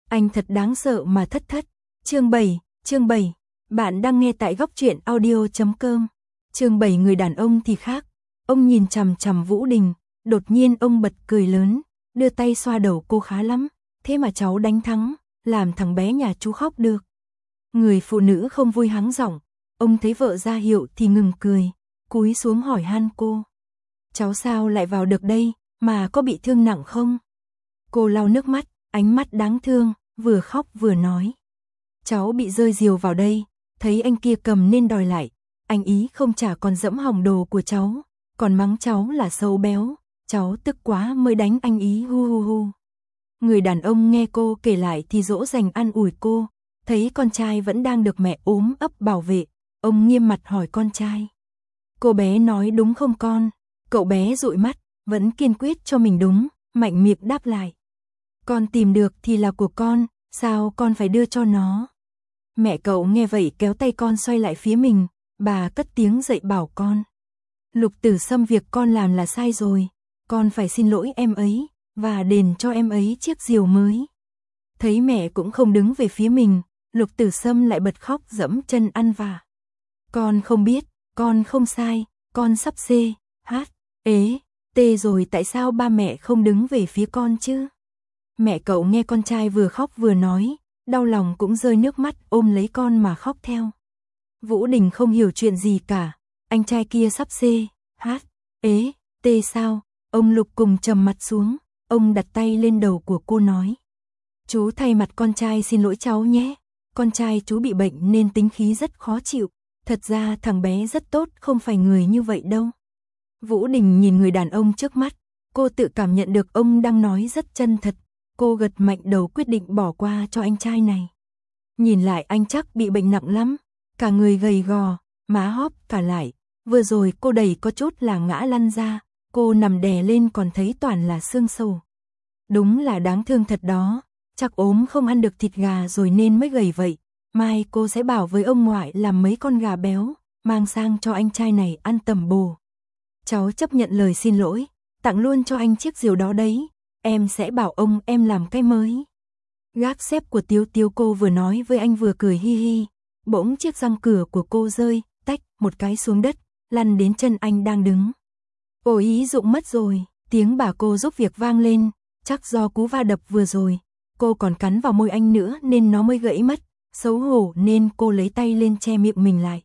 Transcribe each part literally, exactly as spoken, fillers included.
Anh thật đáng sợ mà thất thất. Chương bảy, chương bảy. Bạn đang nghe tại góc truyện audio chấm com. Chương bảy người đàn ông thì khác. Ông nhìn chằm chằm Vũ Đình, đột nhiên ông bật cười lớn, đưa tay xoa đầu cô khá lắm, thế mà cháu đánh thắng, làm thằng bé nhà chú khóc được. Người phụ nữ không vui hắng giọng, ông thấy vợ ra hiệu thì ngừng cười, cúi xuống hỏi han cô. Cháu sao lại vào được đây, mà có bị thương nặng không? Cô lau nước mắt, ánh mắt đáng thương, vừa khóc vừa nói. Cháu bị rơi diều vào đây, thấy anh kia cầm nên đòi lại, anh ý không trả còn dẫm hỏng đồ của cháu, còn mắng cháu là xấu béo, cháu tức quá mới đánh anh ý hu hu hu. Người đàn ông nghe cô kể lại thì dỗ dành an ủi cô, thấy con trai vẫn đang được mẹ ốm ấp bảo vệ, ông nghiêm mặt hỏi con trai. Cô bé nói đúng không con? Cậu bé dụi mắt, vẫn kiên quyết cho mình đúng, mạnh miệng đáp lại. Con tìm được thì là của con, sao con phải đưa cho nó? Mẹ cậu nghe vậy kéo tay con xoay lại phía mình, bà cất tiếng dạy bảo con. Lục Tử Sâm, việc con làm là sai rồi, con phải xin lỗi em ấy, và đền cho em ấy chiếc diều mới. Thấy mẹ cũng không đứng về phía mình, Lục Tử Sâm lại bật khóc dẫm chân ăn vạ. Con không biết, con không sai, con sắp C, H, ế, T rồi, tại sao ba mẹ không đứng về phía con chứ? Mẹ cậu nghe con trai vừa khóc vừa nói, đau lòng cũng rơi nước mắt, ôm lấy con mà khóc theo. Vũ Đình không hiểu chuyện gì cả, anh trai kia sắp C, H, ế, T sao? Ông Lục cùng trầm mặt xuống, ông đặt tay lên đầu của cô nói. Chú thay mặt con trai xin lỗi cháu nhé, con trai chú bị bệnh nên tính khí rất khó chịu, thật ra thằng bé rất tốt, không phải người như vậy đâu. Vũ Đình nhìn người đàn ông trước mắt, cô tự cảm nhận được ông đang nói rất chân thật, cô gật mạnh đầu quyết định bỏ qua cho anh trai này. Nhìn lại anh chắc bị bệnh nặng lắm, cả người gầy gò, má hóp cả lại, vừa rồi cô đẩy có chút là ngã lăn ra, cô nằm đè lên còn thấy toàn là xương sầu. Đúng là đáng thương thật đó, chắc ốm không ăn được thịt gà rồi nên mới gầy vậy, mai cô sẽ bảo với ông ngoại làm mấy con gà béo, mang sang cho anh trai này ăn tầm bổ. Cháu chấp nhận lời xin lỗi, tặng luôn cho anh chiếc diều đó đấy, em sẽ bảo ông em làm cái mới. Gác xếp của Tiếu Tiếu, cô vừa nói với anh vừa cười hi hi, bỗng chiếc răng cửa của cô rơi, tách một cái xuống đất, lăn đến chân anh đang đứng. Ôi ý dụng mất rồi, tiếng bà cô giúp việc vang lên, chắc do cú va đập vừa rồi, cô còn cắn vào môi anh nữa nên nó mới gãy mất, xấu hổ nên cô lấy tay lên che miệng mình lại.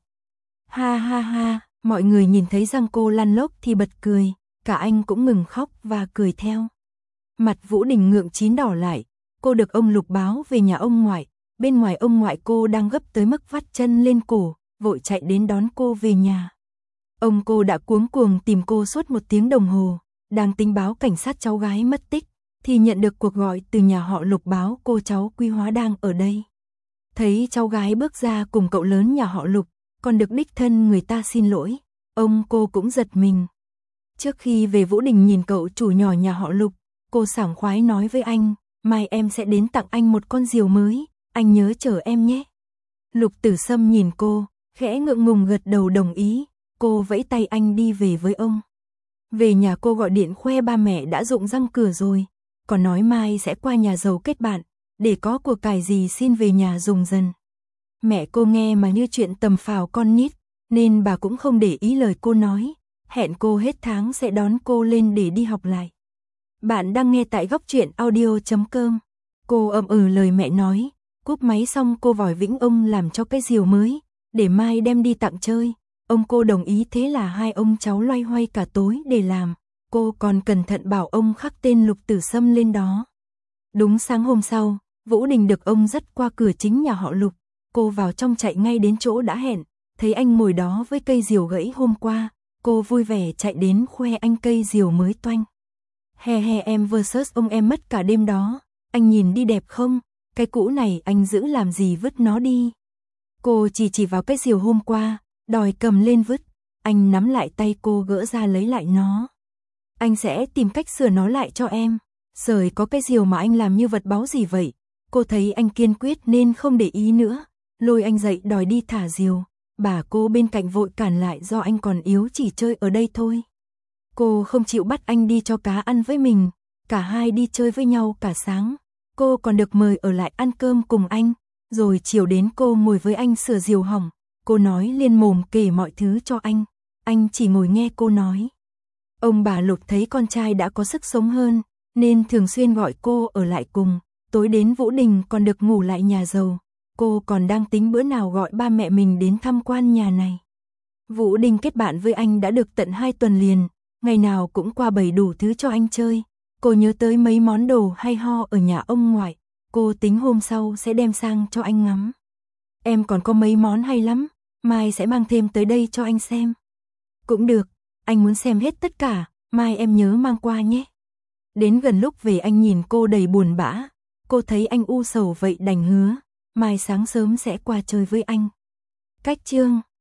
Ha ha ha, mọi người nhìn thấy răng cô lăn lóc thì bật cười, cả anh cũng ngừng khóc và cười theo. Mặt Vũ Đình ngượng chín đỏ lại, cô được ông Lục báo về nhà ông ngoại, bên ngoài ông ngoại cô đang gấp tới mức vắt chân lên cổ, vội chạy đến đón cô về nhà. Ông cô đã cuống cuồng tìm cô suốt một tiếng đồng hồ, đang tính báo cảnh sát cháu gái mất tích, thì nhận được cuộc gọi từ nhà họ Lục báo cô cháu Quy Hóa đang ở đây. Thấy cháu gái bước ra cùng cậu lớn nhà họ Lục, còn được đích thân người ta xin lỗi, ông cô cũng giật mình. Trước khi về Vũ Đình nhìn cậu chủ nhỏ nhà họ Lục, cô sảng khoái nói với anh, mai em sẽ đến tặng anh một con diều mới, anh nhớ chờ em nhé. Lục Tử Sâm nhìn cô, khẽ ngượng ngùng gật đầu đồng ý, cô vẫy tay anh đi về với ông. Về nhà cô gọi điện khoe ba mẹ đã rụng răng cửa rồi, còn nói mai sẽ qua nhà giàu kết bạn, để có của cải gì xin về nhà dùng dần. Mẹ cô nghe mà như chuyện tầm phào con nít, nên bà cũng không để ý lời cô nói, hẹn cô hết tháng sẽ đón cô lên để đi học lại. Bạn đang nghe tại góc truyện audio chấm com. Cô ậm ừ lời mẹ nói, cúp máy xong cô vòi vĩnh ông làm cho cái diều mới, để mai đem đi tặng chơi. Ông cô đồng ý, thế là hai ông cháu loay hoay cả tối để làm, cô còn cẩn thận bảo ông khắc tên Lục Tử Sâm lên đó. Đúng sáng hôm sau, Vũ Đình được ông dắt qua cửa chính nhà họ Lục, cô vào trong chạy ngay đến chỗ đã hẹn, thấy anh ngồi đó với cây diều gãy hôm qua, cô vui vẻ chạy đến khoe anh cây diều mới toanh. He he, em versus ông em mất cả đêm đó, anh nhìn đi đẹp không, cái cũ này anh giữ làm gì, vứt nó đi. Cô chỉ chỉ vào cái diều hôm qua, đòi cầm lên vứt, anh nắm lại tay cô gỡ ra lấy lại nó. Anh sẽ tìm cách sửa nó lại cho em. Rồi có cái diều mà anh làm như vật báu gì vậy? Cô thấy anh kiên quyết nên không để ý nữa, lôi anh dậy đòi đi thả diều. Bà cô bên cạnh vội cản lại, do anh còn yếu, chỉ chơi ở đây thôi. Cô không chịu bắt anh đi cho cá ăn với mình, cả hai đi chơi với nhau cả sáng. cô còn được mời ở lại ăn cơm cùng anh, rồi chiều đến cô ngồi với anh sửa diều hỏng, cô nói liên mồm kể mọi thứ cho anh, anh chỉ ngồi nghe cô nói. Ông bà Lục thấy con trai đã có sức sống hơn, nên thường xuyên gọi cô ở lại cùng, tối đến Vũ Đình còn được ngủ lại nhà giàu, cô còn đang tính bữa nào gọi ba mẹ mình đến tham quan nhà này. Vũ Đình kết bạn với anh đã được tận hai tuần liền, ngày nào cũng qua bày đủ thứ cho anh chơi, cô nhớ tới mấy món đồ hay ho ở nhà ông ngoại, cô tính hôm sau sẽ đem sang cho anh ngắm. Em còn có mấy món hay lắm, mai sẽ mang thêm tới đây cho anh xem. Cũng được, anh muốn xem hết tất cả, mai em nhớ mang qua nhé. Đến gần lúc về anh nhìn cô đầy buồn bã, cô thấy anh u sầu vậy đành hứa, mai sáng sớm sẽ qua chơi với anh. Cách chương